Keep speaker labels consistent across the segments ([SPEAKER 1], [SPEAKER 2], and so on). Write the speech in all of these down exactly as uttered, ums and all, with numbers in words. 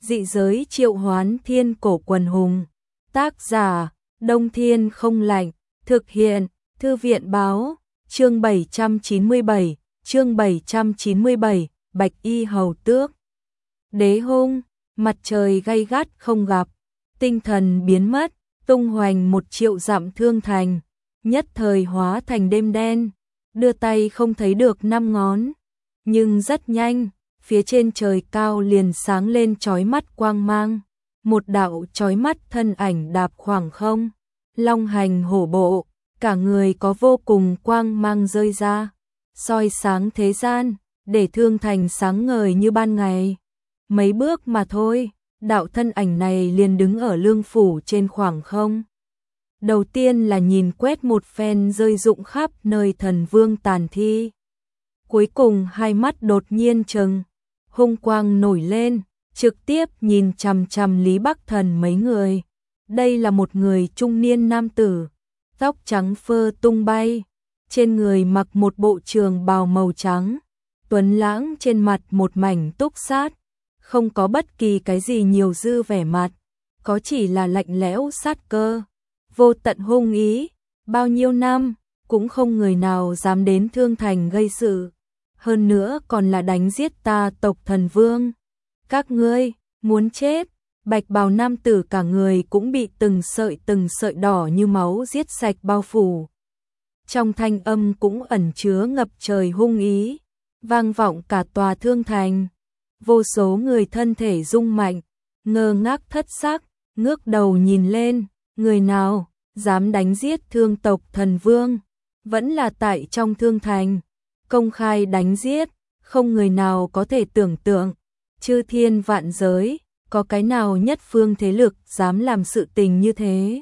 [SPEAKER 1] Dị giới triệu hoán thiên cổ quần hùng. Tác giả, Đông Thiên Không Lạnh. Thực hiện, Thư viện báo. Chương bảy trăm chín mươi bảy, chương bảy trăm chín mươi bảy, Bạch Y Hầu Tước. Đế hung, mặt trời gay gắt không gặp, tinh thần biến mất, tung hoành một triệu dặm thương thành, nhất thời hóa thành đêm đen, đưa tay không thấy được năm ngón. Nhưng rất nhanh, phía trên trời cao liền sáng lên chói mắt quang mang, một đạo chói mắt thân ảnh đạp khoảng không, long hành hổ bộ, cả người có vô cùng quang mang rơi ra, soi sáng thế gian, để thương thành sáng ngời như ban ngày. Mấy bước mà thôi, đạo thân ảnh này liền đứng ở lương phủ trên khoảng không. Đầu tiên là nhìn quét một phen rơi rụng khắp nơi thần vương tàn thi. Cuối cùng hai mắt đột nhiên trừng, hung quang nổi lên, trực tiếp nhìn chằm chằm Lý Bắc Thần mấy người. Đây là một người trung niên nam tử, tóc trắng phơ tung bay, trên người mặc một bộ trường bào màu trắng, tuấn lãng, trên mặt một mảnh túc sát, không có bất kỳ cái gì nhiều dư vẻ mặt, có chỉ là lạnh lẽo sát cơ, vô tận hung ý. Bao nhiêu năm cũng không người nào dám đến Thương Thành gây sự, hơn nữa còn là đánh giết ta tộc thần vương. Các ngươi muốn chết? Bạch bào nam tử cả người cũng bị từng sợi từng sợi đỏ như máu giết sạch bao phủ. Trong thanh âm cũng ẩn chứa ngập trời hung ý, vang vọng cả tòa Thương Thành. Vô số người thân thể rung mạnh, ngơ ngác thất sắc, ngước đầu nhìn lên, người nào dám đánh giết thương tộc thần vương, vẫn là tại trong Thương Thành, công khai đánh giết, không người nào có thể tưởng tượng, chư thiên vạn giới, có cái nào nhất phương thế lực dám làm sự tình như thế.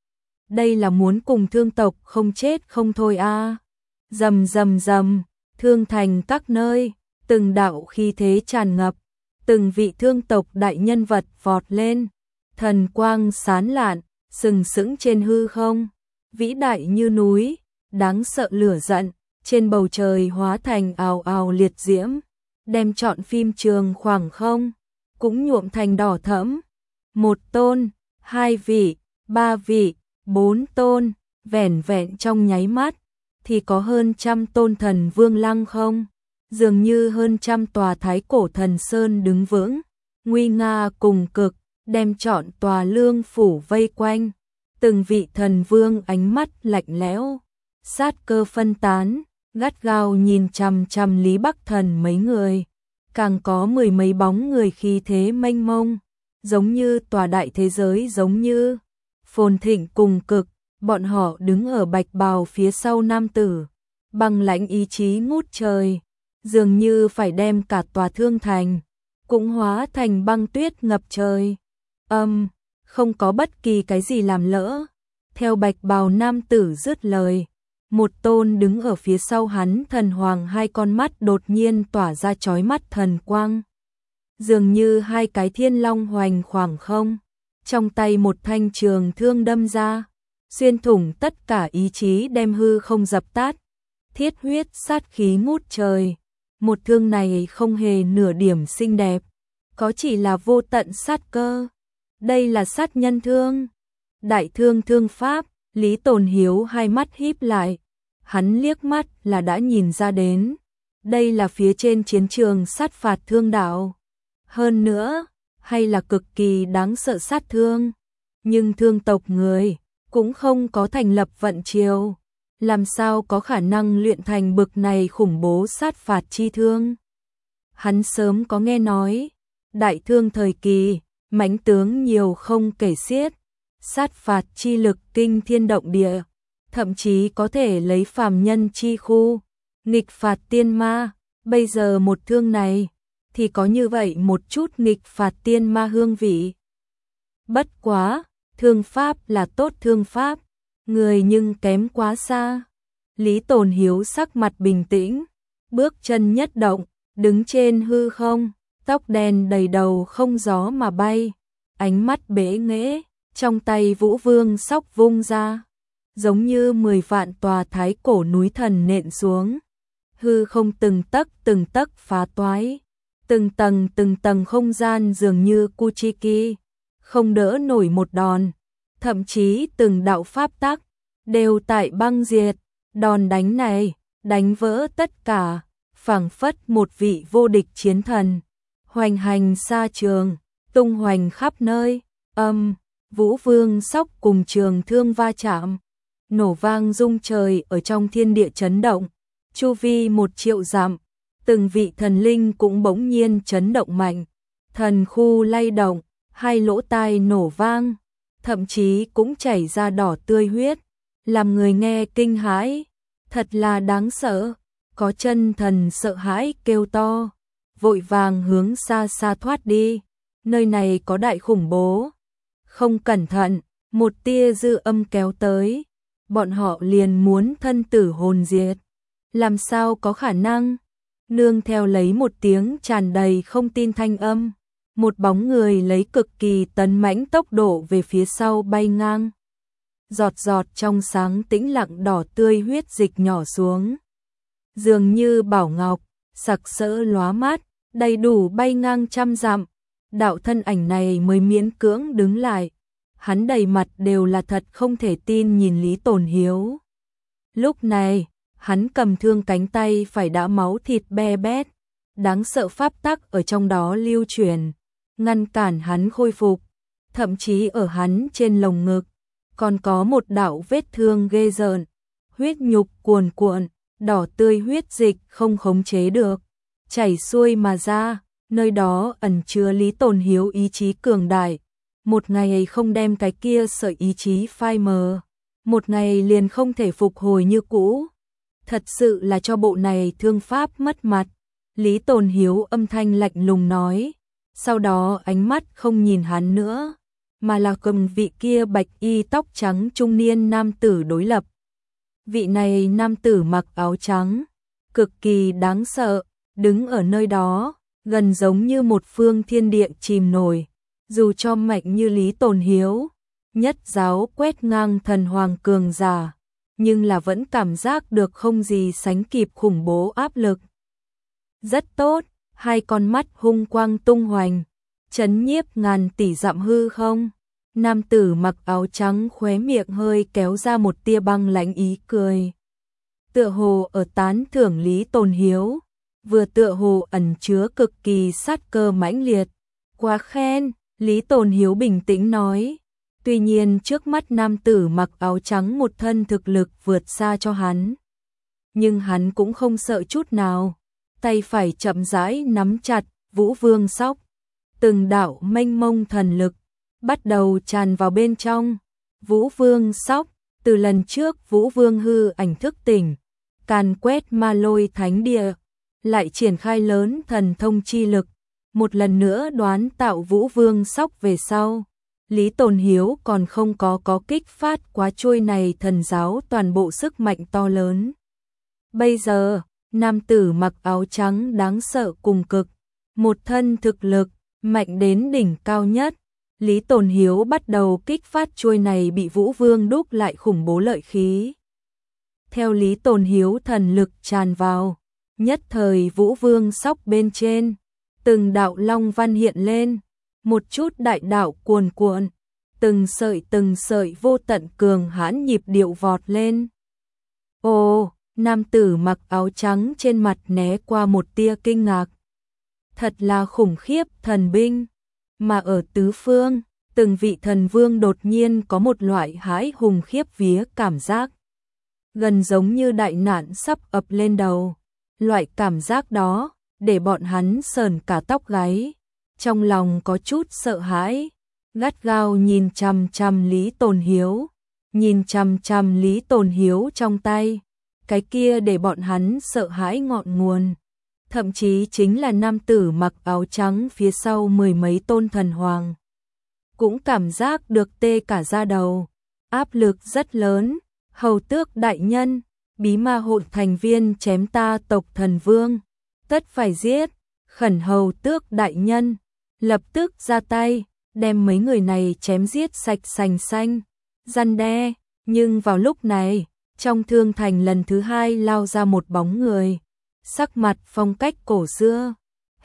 [SPEAKER 1] Đây là muốn cùng thương tộc không chết không thôi a. À. Rầm rầm rầm, Thương Thành các nơi, từng đạo khí thế tràn ngập, từng vị thương tộc đại nhân vật vọt lên, thần quang sáng lạn, sừng sững trên hư không, vĩ đại như núi, đáng sợ lửa giận, trên bầu trời hóa thành ào ào liệt diễm, đem trọn phim trường khoảng không cũng nhuộm thành đỏ thẫm. Một tôn, hai vị, ba vị, bốn tôn, vẻn vẹn trong nháy mắt thì có hơn trăm tôn thần vương lăng không, dường như hơn trăm tòa thái cổ thần sơn đứng vững, nguy nga cùng cực, đem trọn tòa lương phủ vây quanh. Từng vị thần vương ánh mắt lạnh lẽo, sát cơ phân tán, gắt gao nhìn chằm chằm Lý Bắc Thần mấy người, càng có mười mấy bóng người khí thế mênh mông, giống như tòa đại thế giới, giống như phồn thịnh cùng cực. Bọn họ đứng ở bạch bào phía sau nam tử, băng lãnh ý chí ngút trời, dường như phải đem cả tòa Thương Thành cũng hóa thành băng tuyết ngập trời. Âm, um, không có bất kỳ cái gì làm lỡ. Theo bạch bào nam tử dứt lời, một tôn đứng ở phía sau hắn thần hoàng hai con mắt đột nhiên tỏa ra chói mắt thần quang, dường như hai cái thiên long hoành khoảng không, trong tay một thanh trường thương đâm ra, xuyên thủng tất cả ý chí, đem hư không dập tắt, thiết huyết sát khí ngút trời. Một thương này không hề nửa điểm xinh đẹp, có chỉ là vô tận sát cơ. Đây là sát nhân thương, đại thương thương pháp. Lý Tồn Hiếu hai mắt híp lại, hắn liếc mắt là đã nhìn ra đến, đây là phía trên chiến trường sát phạt thương đạo, hơn nữa hay là cực kỳ đáng sợ sát thương. Nhưng thương tộc người cũng không có thành lập vận triều, làm sao có khả năng luyện thành bực này khủng bố sát phạt chi thương. Hắn sớm có nghe nói, đại thương thời kỳ, mãnh tướng nhiều không kể xiết, sát phạt chi lực kinh thiên động địa, thậm chí có thể lấy phàm nhân chi khu, nghịch phạt tiên ma. Bây giờ một thương này, thì có như vậy một chút nghịch phạt tiên ma hương vị. Bất quá, thương pháp là tốt thương pháp, người nhưng kém quá xa. Lý Tồn Hiếu sắc mặt bình tĩnh, bước chân nhất động, đứng trên hư không, tóc đen đầy đầu không gió mà bay, ánh mắt bế nghễ, trong tay Vũ Vương sóc vung ra, giống như mười vạn tòa thái cổ núi thần nện xuống, hư không từng tấc từng tấc phá toái, Từng tầng từng tầng không gian dường như Kuchiki, không đỡ nổi một đòn, thậm chí từng đạo pháp tắc đều tại băng diệt, đòn đánh này đánh vỡ tất cả, phảng phất một vị vô địch chiến thần, hoành hành xa trường, tung hoành khắp nơi. Âm, Vũ Vương Sóc cùng trường thương va chạm, nổ vang rung trời ở trong thiên địa chấn động, chu vi một triệu dặm, từng vị thần linh cũng bỗng nhiên chấn động mạnh, thần khu lay động, hai lỗ tai nổ vang, thậm chí cũng chảy ra đỏ tươi huyết, làm người nghe kinh hãi, thật là đáng sợ. Có chân thần sợ hãi kêu to, vội vàng hướng xa xa thoát đi, nơi này có đại khủng bố. Không cẩn thận, một tia dư âm kéo tới, bọn họ liền muốn thân tử hồn diệt. Làm sao có khả năng? Nương theo lấy một tiếng tràn đầy không tin thanh âm, một bóng người lấy cực kỳ tấn mãnh tốc độ về phía sau bay ngang. Giọt giọt trong sáng tĩnh lặng đỏ tươi huyết dịch nhỏ xuống, dường như bảo ngọc, sặc sỡ lóa mắt, đầy đủ bay ngang trăm dặm. Đạo thân ảnh này mới miễn cưỡng đứng lại, hắn đầy mặt đều là thật không thể tin nhìn Lý Tồn Hiếu. Lúc này, hắn cầm thương cánh tay phải đã máu thịt be bét, đáng sợ pháp tắc ở trong đó lưu truyền, ngăn cản hắn khôi phục, thậm chí ở hắn trên lồng ngực còn có một đạo vết thương ghê rợn, huyết nhục cuồn cuộn, đỏ tươi huyết dịch không khống chế được, chảy xuôi mà ra, nơi đó ẩn chứa Lý Tồn Hiếu ý chí cường đại, một ngày không đem cái kia sợi ý chí phai mờ, một ngày liền không thể phục hồi như cũ. Thật sự là cho bộ này thương pháp mất mặt. Lý Tồn Hiếu âm thanh lạnh lùng nói, sau đó ánh mắt không nhìn hắn nữa, mà là cầm vị kia bạch y tóc trắng trung niên nam tử đối lập. Vị này nam tử mặc áo trắng, cực kỳ đáng sợ, đứng ở nơi đó, gần giống như một phương thiên địa chìm nổi, dù cho mạnh như Lý Tồn Hiếu, nhất giáo quét ngang thần hoàng cường giả, nhưng là vẫn cảm giác được không gì sánh kịp khủng bố áp lực. Rất tốt, hai con mắt hung quang tung hoành, chấn nhiếp ngàn tỷ dặm hư không. Nam tử mặc áo trắng khóe miệng hơi kéo ra một tia băng lãnh ý cười. Tựa hồ ở tán thưởng Lý Tồn Hiếu, vừa tựa hồ ẩn chứa cực kỳ sát cơ mãnh liệt. Quá khen, Lý Tồn Hiếu bình tĩnh nói. Tuy nhiên trước mắt nam tử mặc áo trắng một thân thực lực vượt xa cho hắn. Nhưng hắn cũng không sợ chút nào, tay phải chậm rãi nắm chặt Vũ Vương Sóc. Từng đạo mênh mông thần lực bắt đầu tràn vào bên trong. Vũ Vương Sóc, từ lần trước Vũ Vương hư ảnh thức tỉnh, càn quét ma lôi thánh địa, lại triển khai lớn thần thông chi lực, một lần nữa đoán tạo Vũ Vương Sóc về sau. Lý Tồn Hiếu còn không có có kích phát quá trôi này thần giáo toàn bộ sức mạnh to lớn. Bây giờ, nam tử mặc áo trắng đáng sợ cùng cực, một thân thực lực, mạnh đến đỉnh cao nhất. Lý Tồn Hiếu bắt đầu kích phát trôi này bị Vũ Vương đúc lại khủng bố lợi khí. Theo Lý Tồn Hiếu thần lực tràn vào, nhất thời Vũ Vương Sóc bên trên, từng đạo long văn hiện lên, một chút đại đạo cuồn cuộn, từng sợi từng sợi vô tận cường hãn nhịp điệu vọt lên. Ồ, nam tử mặc áo trắng trên mặt né qua một tia kinh ngạc. Thật là khủng khiếp thần binh, mà ở tứ phương, từng vị thần vương đột nhiên có một loại hãi hùng khiếp vía cảm giác. Gần giống như đại nạn sắp ập lên đầu. Loại cảm giác đó, để bọn hắn sờn cả tóc gáy, trong lòng có chút sợ hãi, gắt gao nhìn chằm chằm Lý Tồn Hiếu, nhìn chằm chằm Lý Tồn Hiếu trong tay, cái kia để bọn hắn sợ hãi ngọn nguồn, thậm chí chính là nam tử mặc áo trắng phía sau mười mấy tôn thần hoàng, cũng cảm giác được tê cả da đầu, áp lực rất lớn. Hầu tước đại nhân, bí ma hội thành viên chém ta tộc thần vương, tất phải giết. Khẩn hầu tước đại nhân, lập tức ra tay, đem mấy người này chém giết sạch sành xanh, răn đe. Nhưng vào lúc này, trong thương thành lần thứ hai lao ra một bóng người, sắc mặt phong cách cổ xưa,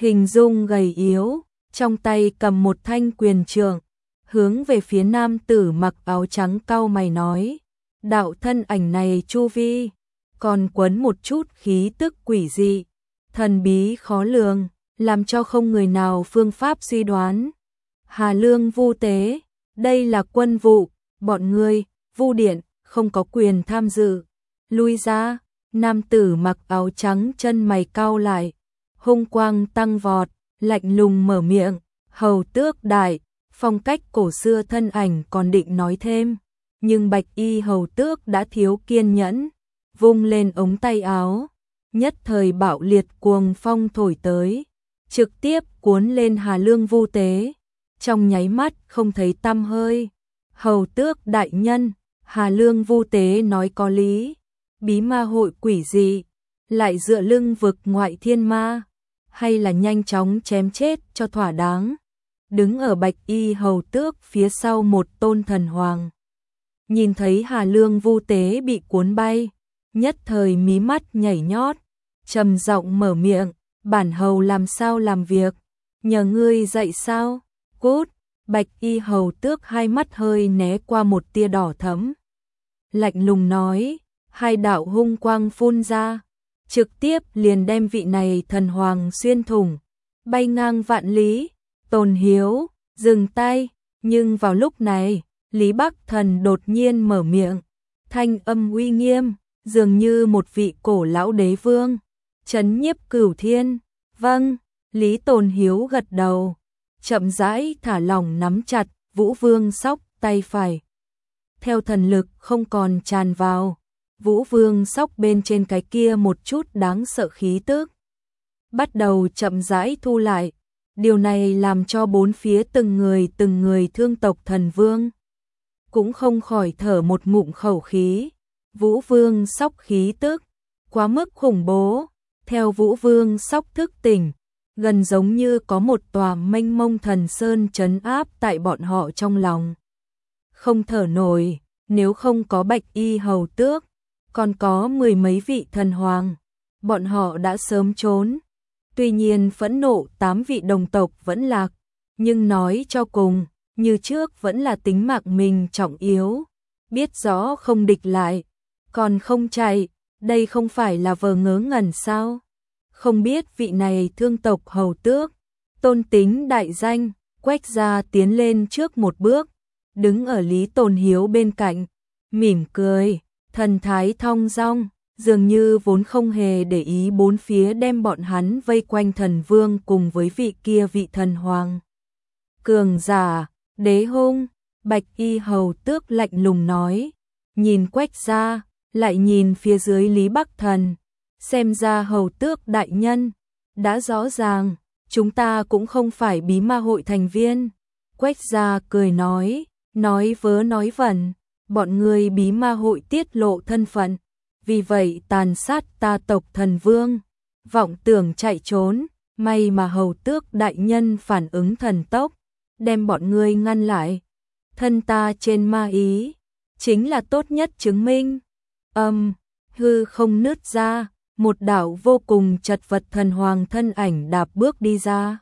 [SPEAKER 1] hình dung gầy yếu, trong tay cầm một thanh quyền trượng, hướng về phía nam tử mặc áo trắng cau mày nói, đạo thân ảnh này chu vi, còn quấn một chút khí tức quỷ dị, thần bí khó lường, làm cho không người nào phương pháp suy đoán. Hà Lương Vu Tế, đây là quân vụ, bọn ngươi, Vu Điện, không có quyền tham dự. Lui ra, nam tử mặc áo trắng chân mày cau lại, hung quang tăng vọt, lạnh lùng mở miệng, hầu tước đại, phong cách cổ xưa thân ảnh còn định nói thêm, nhưng bạch y hầu tước đã thiếu kiên nhẫn, vung lên ống tay áo, nhất thời bạo liệt cuồng phong thổi tới, trực tiếp cuốn lên Hà Lương Vu Tế, trong nháy mắt không thấy tăm hơi. Hầu tước đại nhân, Hà Lương Vu Tế nói có lý, bí ma hội quỷ dị, lại dựa lưng vực ngoại thiên ma, hay là nhanh chóng chém chết cho thỏa đáng. Đứng ở bạch y hầu tước phía sau một tôn thần hoàng, nhìn thấy Hà Lương Vu Tế bị cuốn bay, nhất thời mí mắt nhảy nhót, trầm giọng mở miệng, bản hầu làm sao làm việc, nhờ ngươi dạy sao? Cút! Bạch y hầu tước hai mắt hơi né qua một tia đỏ thẫm, lạnh lùng nói, hai đạo hung quang phun ra, trực tiếp liền đem vị này thần hoàng xuyên thủng, bay ngang vạn lý. Tôn Hiếu, dừng tay, nhưng vào lúc này, Lý Bắc Thần đột nhiên mở miệng, thanh âm uy nghiêm, dường như một vị cổ lão đế vương, trấn nhiếp cửu thiên. Vâng, Lý Tôn Hiếu gật đầu, chậm rãi thả lỏng nắm chặt Vũ Vương Sóc tay phải. Theo thần lực không còn tràn vào, Vũ Vương Sóc bên trên cái kia một chút đáng sợ khí tức bắt đầu chậm rãi thu lại. Điều này làm cho bốn phía từng người từng người thương tộc thần vương cũng không khỏi thở một ngụm khẩu khí. Vũ Vương Sóc khí tức quá mức khủng bố, theo Vũ Vương Sóc thức tỉnh, gần giống như có một tòa mênh mông thần sơn trấn áp tại bọn họ trong lòng. Không thở nổi, nếu không có bạch y hầu tước, còn có mười mấy vị thần hoàng, bọn họ đã sớm trốn. Tuy nhiên phẫn nộ tám vị đồng tộc vẫn lạc, nhưng nói cho cùng, như trước vẫn là tính mạng mình trọng yếu. Biết rõ không địch lại, còn không chạy, đây không phải là vờ ngớ ngẩn sao? Không biết vị này thương tộc hầu tước, tôn tính đại danh, Quách Gia tiến lên trước một bước, đứng ở Lý Tôn Hiếu bên cạnh, mỉm cười, thần thái thong dong, dường như vốn không hề để ý bốn phía đem bọn hắn vây quanh thần vương cùng với vị kia vị thần hoàng. Cường giả, đế hung, bạch y hầu tước lạnh lùng nói, nhìn Quách Gia, lại nhìn phía dưới Lý Bắc Thần, xem ra hầu tước đại nhân, đã rõ ràng, chúng ta cũng không phải bí ma hội thành viên. Quách Gia cười nói, nói vớ nói vẩn, bọn người bí ma hội tiết lộ thân phận, vì vậy tàn sát ta tộc thần vương, vọng tưởng chạy trốn, may mà hầu tước đại nhân phản ứng thần tốc, đem bọn ngươi ngăn lại. Thân ta trên ma ý, chính là tốt nhất chứng minh. Âm, hư không nứt ra, một đạo vô cùng chật vật thần hoàng thân ảnh đạp bước đi ra.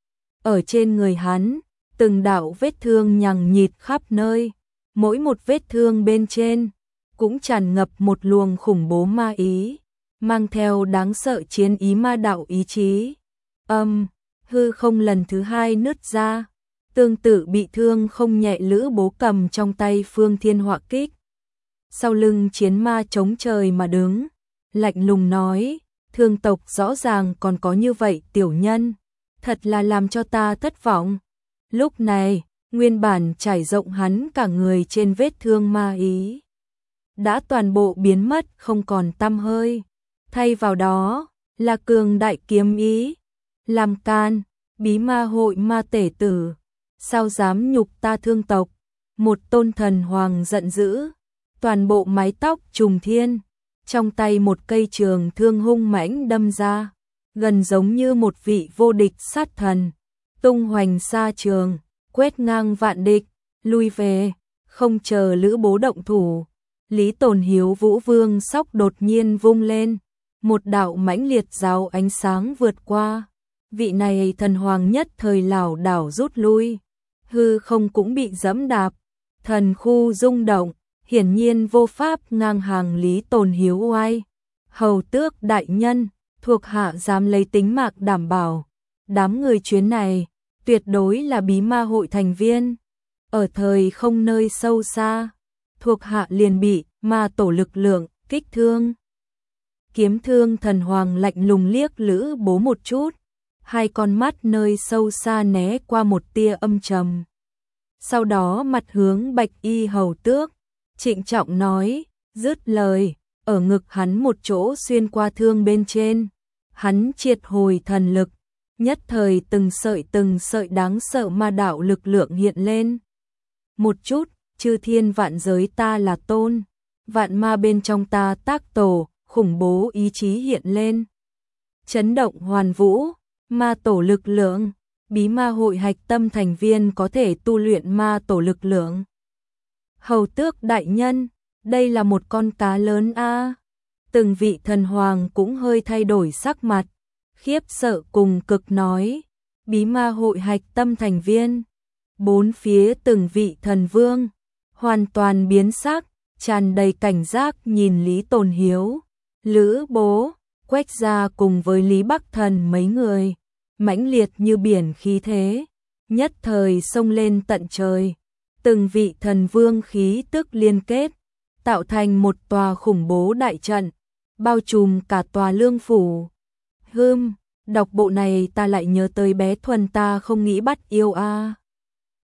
[SPEAKER 1] Ở trên người hắn, từng đạo vết thương nhằng nhịt khắp nơi, mỗi một vết thương bên trên cũng tràn ngập một luồng khủng bố ma ý, mang theo đáng sợ chiến ý ma đạo ý chí. Âm, hư không lần thứ hai nứt ra, tương tự bị thương không nhẹ Lữ Bố cầm trong tay Phương Thiên Họa Kích. Sau lưng chiến ma chống trời mà đứng, lạnh lùng nói, thương tộc rõ ràng còn có như vậy tiểu nhân, thật là làm cho ta thất vọng. Lúc này, nguyên bản trải rộng hắn cả người trên vết thương ma ý đã toàn bộ biến mất không còn tăm hơi, thay vào đó là cường đại kiếm ý. Làm can, bí ma hội ma tể tử, sao dám nhục ta thương tộc? Một tôn thần hoàng giận dữ, toàn bộ mái tóc trùng thiên, trong tay một cây trường thương hung mãnh đâm ra, gần giống như một vị vô địch sát thần, tung hoành xa trường, quét ngang vạn địch, lui về, không chờ Lữ Bố động thủ. Lý Tồn Hiếu Vũ Vương Sóc đột nhiên vung lên, một đạo mãnh liệt giáo ánh sáng vượt qua, vị này thần hoàng nhất thời lảo đảo rút lui, hư không cũng bị giẫm đạp, thần khu rung động, hiển nhiên vô pháp ngang hàng Lý Tồn Hiếu oai. Hầu tước đại nhân, thuộc hạ dám lấy tính mạng đảm bảo, đám người chuyến này tuyệt đối là bí ma hội thành viên. Ở thời không nơi sâu xa, thuộc hạ liền bị ma tổ lực lượng kích thương. Kiếm Thương thần hoàng lạnh lùng liếc Lữ Bố một chút, hai con mắt nơi sâu xa né qua một tia âm trầm. Sau đó mặt hướng Bạch Y hầu tước, trịnh trọng nói, dứt lời, ở ngực hắn một chỗ xuyên qua thương bên trên, hắn triệt hồi thần lực, nhất thời từng sợi từng sợi đáng sợ ma đạo lực lượng hiện lên. Một chút, chư thiên vạn giới ta là tôn, vạn ma bên trong ta tác tổ, khủng bố ý chí hiện lên. Chấn động hoàn vũ, ma tổ lực lượng, bí ma hội hạch tâm thành viên có thể tu luyện ma tổ lực lượng. Hầu tước đại nhân, đây là một con cá lớn a. Từng vị thần hoàng cũng hơi thay đổi sắc mặt, khiếp sợ cùng cực nói, bí ma hội hạch tâm thành viên. Bốn phía từng vị thần vương hoàn toàn biến sắc, tràn đầy cảnh giác nhìn Lý Tồn Hiếu, Lữ Bố, Quách Gia cùng với Lý Bắc Thần mấy người, mãnh liệt như biển khí thế, nhất thời xông lên tận trời. Từng vị thần vương khí tức liên kết, tạo thành một tòa khủng bố đại trận, bao trùm cả tòa lương phủ. Hừm, đọc bộ này ta lại nhớ tới bé Thuần ta không nghĩ bắt yêu a.